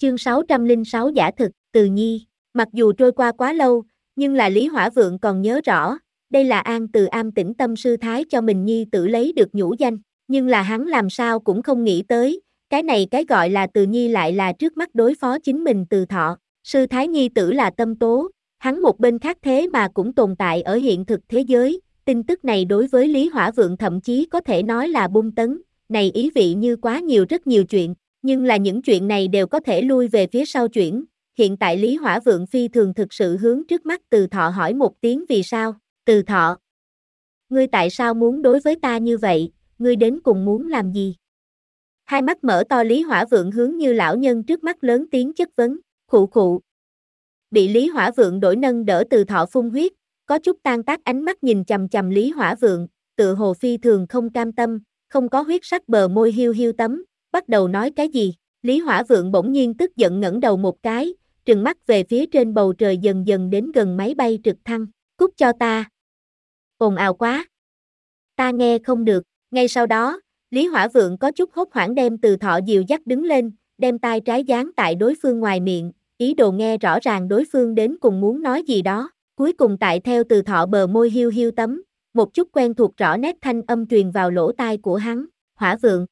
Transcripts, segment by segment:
Chương 606 giả thực, Từ Nhi. Mặc dù trôi qua quá lâu, nhưng là Lý Hỏa Vượng còn nhớ rõ, đây là An Từ Am tĩnh tâm sư thái cho mình nhi tử lấy được nhũ danh, nhưng là hắn làm sao cũng không nghĩ tới, cái này cái gọi là Từ Nhi lại là trước mắt đối phó chính mình Từ Thọ. Sư thái nhi tử là Tâm Tố, hắn một bên khác thế mà cũng tồn tại ở hiện thực thế giới, tin tức này đối với Lý Hỏa Vượng thậm chí có thể nói là bung tấn, này ý vị như quá nhiều rất nhiều chuyện. Nhưng là những chuyện này đều có thể lui về phía sau chuyển, hiện tại Lý Hỏa Vượng phi thường thực sự hướng trước mắt Từ Thọ hỏi một tiếng vì sao, Từ Thọ. Ngươi tại sao muốn đối với ta như vậy, ngươi đến cùng muốn làm gì? Hai mắt mở to Lý Hỏa Vượng hướng như lão nhân trước mắt lớn tiếng chất vấn, khụ khụ. Bị Lý Hỏa Vượng đổi nâng đỡ Từ Thọ phun huyết, có chút tan tác ánh mắt nhìn chằm chằm Lý Hỏa Vượng, tự hồ phi thường không cam tâm, không có huyết sắc bờ môi hiu hiu tấm. Bắt đầu nói cái gì, Lý Hỏa Vượng bỗng nhiên tức giận ngẩng đầu một cái, trừng mắt về phía trên bầu trời dần dần đến gần máy bay trực thăng, cút cho ta. Ồn ào quá. Ta nghe không được, ngay sau đó, Lý Hỏa Vượng có chút hốt hoảng đem Từ Thọ dìu dắt đứng lên, đem tai trái dán tại đối phương ngoài miệng, ý đồ nghe rõ ràng đối phương đến cùng muốn nói gì đó, cuối cùng tại theo Từ Thọ bờ môi hiu hiu tấm, một chút quen thuộc rõ nét thanh âm truyền vào lỗ tai của hắn, Hỏa Vượng.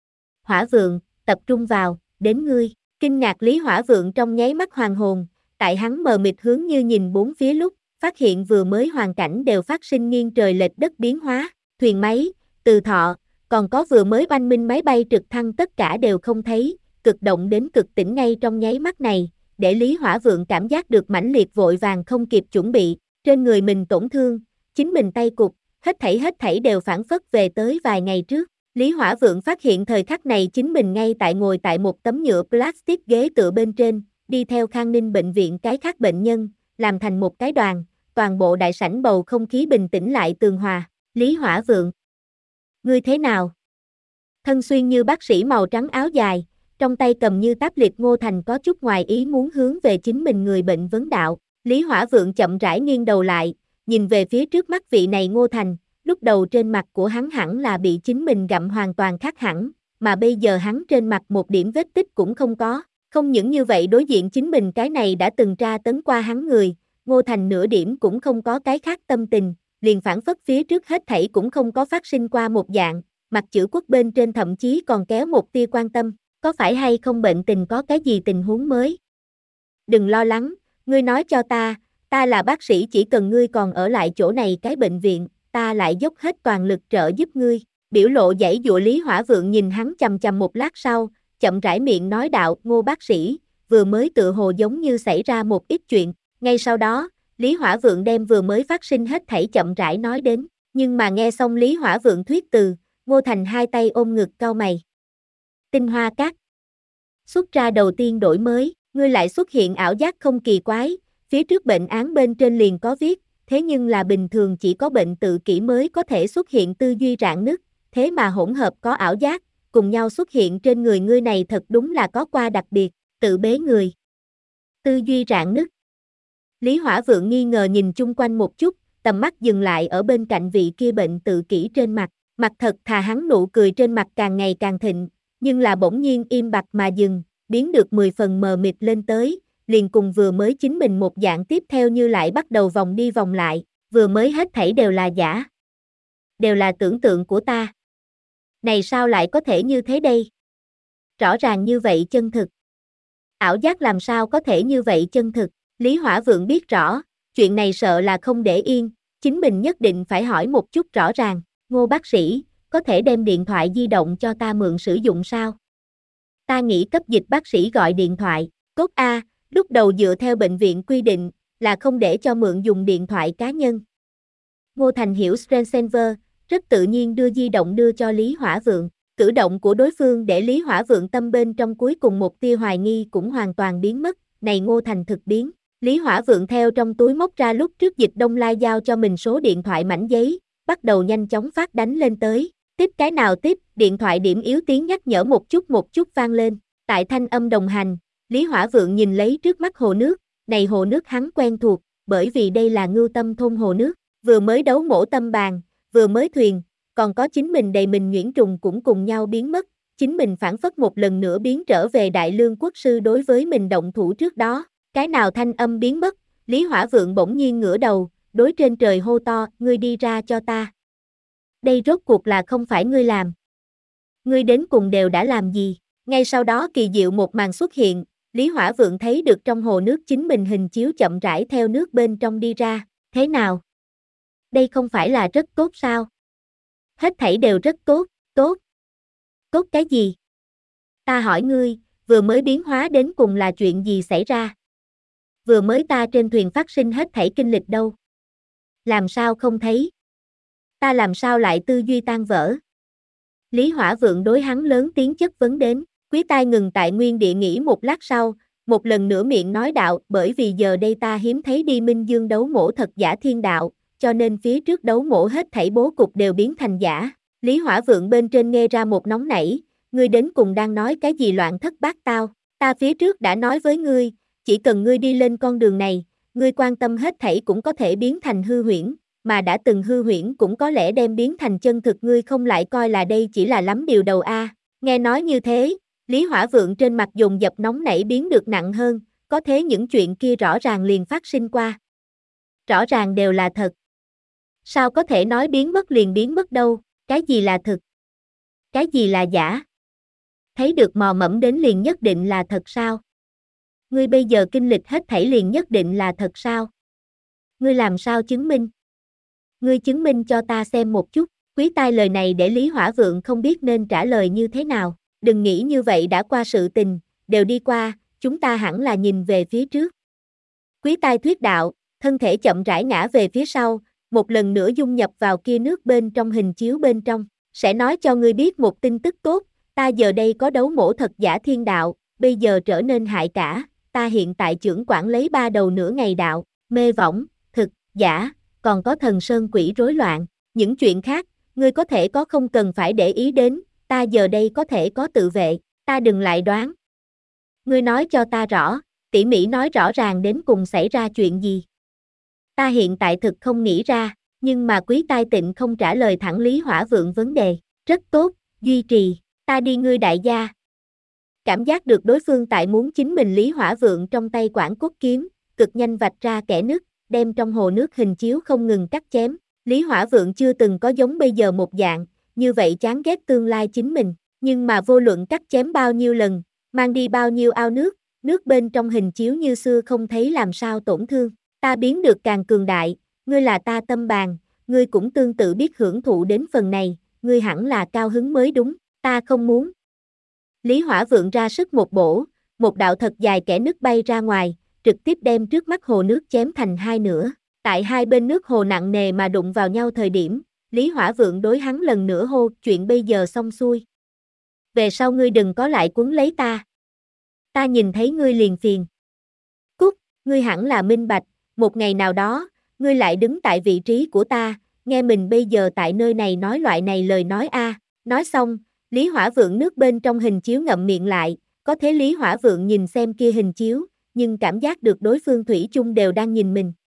Hỏa Vượng, tập trung vào, đến ngươi, kinh ngạc Lý Hỏa Vượng trong nháy mắt hoàn hồn, tại hắn mờ mịt hướng như nhìn bốn phía lúc, phát hiện vừa mới hoàn cảnh đều phát sinh nghiêng trời lệch đất biến hóa, thuyền máy, Từ Thọ, còn có vừa mới oanh minh máy bay trực thăng tất cả đều không thấy, cực động đến cực tỉnh ngay trong nháy mắt này, để Lý Hỏa Vượng cảm giác được mãnh liệt vội vàng không kịp chuẩn bị, trên người mình tổn thương, chính mình tay cụt, hết thảy đều phản phất về tới vài ngày trước. Lý Hỏa Vượng phát hiện thời khắc này chính mình ngay tại ngồi tại một tấm nhựa plastic ghế tựa bên trên, đi theo Khang Ninh bệnh viện cái khác bệnh nhân, làm thành một cái đoàn, toàn bộ đại sảnh bầu không khí bình tĩnh lại tường hòa. Lý Hỏa Vượng, ngươi thế nào? Thân xuyên như bác sĩ màu trắng áo dài, trong tay cầm như táp liệt Ngô Thành có chút ngoài ý muốn hướng về chính mình người bệnh vấn đạo. Lý Hỏa Vượng chậm rãi nghiêng đầu lại, nhìn về phía trước mắt vị này Ngô Thành. Lúc đầu trên mặt của hắn hẳn là bị chính mình gặm hoàn toàn khác hẳn, mà bây giờ hắn trên mặt một điểm vết tích cũng không có. Không những như vậy đối diện chính mình cái này đã từng tra tấn qua hắn người, Ngô Thành nửa điểm cũng không có cái khác tâm tình, liền phản phất phía trước hết thảy cũng không có phát sinh qua một dạng, mặt chữ quốc bên trên thậm chí còn kéo một tia quan tâm, có phải hay không bệnh tình có cái gì tình huống mới? Đừng lo lắng, ngươi nói cho ta là bác sĩ chỉ cần ngươi còn ở lại chỗ này cái bệnh viện, ta lại dốc hết toàn lực trợ giúp ngươi, biểu lộ giãy giụa Lý Hỏa Vượng nhìn hắn chằm chằm một lát sau, chậm rãi miệng nói đạo, Ngô bác sĩ, vừa mới tự hồ giống như xảy ra một ít chuyện, ngay sau đó, Lý Hỏa Vượng đem vừa mới phát sinh hết thảy chậm rãi nói đến, nhưng mà nghe xong Lý Hỏa Vượng thuyết từ, Ngô Thành hai tay ôm ngực cau mày. Tinh Hoa Các xuất ra đầu tiên đổi mới, ngươi lại xuất hiện ảo giác không kỳ quái, phía trước bệnh án bên trên liền có viết, thế nhưng là bình thường chỉ có bệnh tự kỷ mới có thể xuất hiện tư duy rạn nứt, thế mà hỗn hợp có ảo giác, cùng nhau xuất hiện trên người ngươi này thật đúng là có qua đặc biệt, tự bế người. Tư duy rạn nứt. Lý Hỏa Vượng nghi ngờ nhìn chung quanh một chút, tầm mắt dừng lại ở bên cạnh vị kia bệnh tự kỷ trên mặt, mặt thật thà hắn nụ cười trên mặt càng ngày càng thịnh, nhưng là bỗng nhiên im bặt mà dừng, biến được 10 phần mờ mịt lên tới. Liền cùng vừa mới chính mình một dạng tiếp theo như lại bắt đầu vòng đi vòng lại, vừa mới hết thảy đều là giả. Đều là tưởng tượng của ta. Này sao lại có thể như thế đây? Rõ ràng như vậy chân thực. Ảo giác làm sao có thể như vậy chân thực? Lý Hỏa Vượng biết rõ, chuyện này sợ là không để yên, chính mình nhất định phải hỏi một chút rõ ràng. Ngô bác sĩ, có thể đem điện thoại di động cho ta mượn sử dụng sao? Ta nghĩ cấp dịch bác sĩ gọi điện thoại, cốt A. Lúc đầu dựa theo bệnh viện quy định, là không để cho mượn dùng điện thoại cá nhân. Ngô Thành hiểu Screensaver, rất tự nhiên đưa di động đưa cho Lý Hỏa Vượng. Cử động của đối phương để Lý Hỏa Vượng tâm bên trong cuối cùng một tia hoài nghi cũng hoàn toàn biến mất. Này Ngô Thành thực biến. Lý Hỏa Vượng theo trong túi móc ra lúc trước Dịch Đông Lai giao cho mình số điện thoại mảnh giấy, bắt đầu nhanh chóng phát đánh lên tới. Tiếp cái nào tiếp, điện thoại điểm yếu tiếng nhắc nhở một chút vang lên. Tại thanh âm đồng hành, Lý Hỏa Vượng nhìn lấy trước mắt hồ nước, này hồ nước hắn quen thuộc, bởi vì đây là Ngưu Tâm thôn hồ nước, vừa mới đấu mổ tâm bàn, vừa mới thuyền, còn có chính mình đầy mình nhuyễn trùng cũng cùng nhau biến mất, chính mình phản phất một lần nữa biến trở về đại lương quốc sư đối với mình động thủ trước đó. Cái nào thanh âm biến mất, Lý Hỏa Vượng bỗng nhiên ngửa đầu, đối trên trời hô to, ngươi đi ra cho ta. Đây rốt cuộc là không phải ngươi làm. Ngươi đến cùng đều đã làm gì? Ngay sau đó kỳ diệu một màn xuất hiện, Lý Hỏa Vượng thấy được trong hồ nước chính mình hình chiếu chậm rãi theo nước bên trong đi ra. Thế nào? Đây không phải là rất tốt sao? Hết thảy đều rất tốt, tốt. Tốt cái gì? Ta hỏi ngươi, vừa mới biến hóa đến cùng là chuyện gì xảy ra? Vừa mới ta trên thuyền phát sinh hết thảy kinh lịch đâu? Làm sao không thấy? Ta làm sao lại tư duy tan vỡ? Lý Hỏa Vượng đối hắn lớn tiếng chất vấn đến, Quý Tai ngừng tại nguyên địa nghỉ một lát sau, một lần nữa miệng nói đạo, bởi vì giờ đây ta hiếm thấy đi Minh Dương đấu mổ thật giả thiên đạo, cho nên phía trước đấu mổ hết thảy bố cục đều biến thành giả. Lý Hỏa Vượng bên trên nghe ra một nóng nảy, ngươi đến cùng đang nói cái gì loạn thất bát tao, ta phía trước đã nói với ngươi, chỉ cần ngươi đi lên con đường này, ngươi quan tâm hết thảy cũng có thể biến thành hư huyễn, mà đã từng hư huyễn cũng có lẽ đem biến thành chân thực, ngươi không lại coi là đây chỉ là lắm điều đầu a. Nghe nói như thế, Lý Hỏa Vượng trên mặt dồn dập nóng nảy biến được nặng hơn, có thế những chuyện kia rõ ràng liền phát sinh qua. Rõ ràng đều là thật. Sao có thể nói biến mất liền biến mất đâu, cái gì là thực? Cái gì là giả? Thấy được mò mẫm đến liền nhất định là thật sao? Ngươi bây giờ kinh lịch hết thảy liền nhất định là thật sao? Ngươi làm sao chứng minh? Ngươi chứng minh cho ta xem một chút. Quý Tai lời này để Lý Hỏa Vượng không biết nên trả lời như thế nào. Đừng nghĩ như vậy, đã qua sự tình, đều đi qua, chúng ta hẳn là nhìn về phía trước. Quý Tai thuyết đạo, thân thể chậm rãi ngã về phía sau, một lần nữa dung nhập vào kia nước bên trong hình chiếu bên trong. Sẽ nói cho ngươi biết một tin tức tốt, ta giờ đây có đấu mổ thật giả thiên đạo, bây giờ trở nên hại cả, ta hiện tại trưởng quản lấy 3 đầu nửa ngày đạo, mê võng, thực, giả, còn có thần sơn quỷ rối loạn, những chuyện khác, ngươi có thể có không cần phải để ý đến, ta giờ đây có thể có tự vệ, ta đừng lại đoán. Ngươi nói cho ta rõ, tỉ mỉ nói rõ ràng đến cùng xảy ra chuyện gì. Ta hiện tại thực không nghĩ ra, nhưng mà Quý Tai Tịnh không trả lời thẳng Lý Hỏa Vượng vấn đề, rất tốt, duy trì, ta đi ngươi đại gia. Cảm giác được đối phương tại muốn chính mình, Lý Hỏa Vượng trong tay Quản Cốt kiếm, cực nhanh vạch ra kẽ nứt, đem trong hồ nước hình chiếu không ngừng cắt chém. Lý Hỏa Vượng chưa từng có giống bây giờ một dạng, như vậy chán ghét tương lai chính mình, nhưng mà vô luận cắt chém bao nhiêu lần, mang đi bao nhiêu ao nước, nước bên trong hình chiếu như xưa không thấy làm sao tổn thương. Ta biến được càng cường đại, ngươi là ta tâm bàn, ngươi cũng tương tự biết hưởng thụ đến phần này, ngươi hẳn là cao hứng mới đúng, ta không muốn. Lý Hỏa Vượng ra sức một bổ, một đạo thật dài kẽ nứt bay ra ngoài, trực tiếp đem trước mắt hồ nước chém thành hai nửa. Tại hai bên nước hồ nặng nề mà đụng vào nhau thời điểm, Lý Hỏa Vượng đối hắn lần nữa hô, chuyện bây giờ xong xuôi. Về sau ngươi đừng có lại quấn lấy ta. Ta nhìn thấy ngươi liền phiền. Cút, ngươi hẳn là minh bạch, một ngày nào đó, ngươi lại đứng tại vị trí của ta, nghe mình bây giờ tại nơi này nói loại này lời nói a. Nói xong, Lý Hỏa Vượng nước bên trong hình chiếu ngậm miệng lại, có thế Lý Hỏa Vượng nhìn xem kia hình chiếu, nhưng cảm giác được đối phương thủy chung đều đang nhìn mình,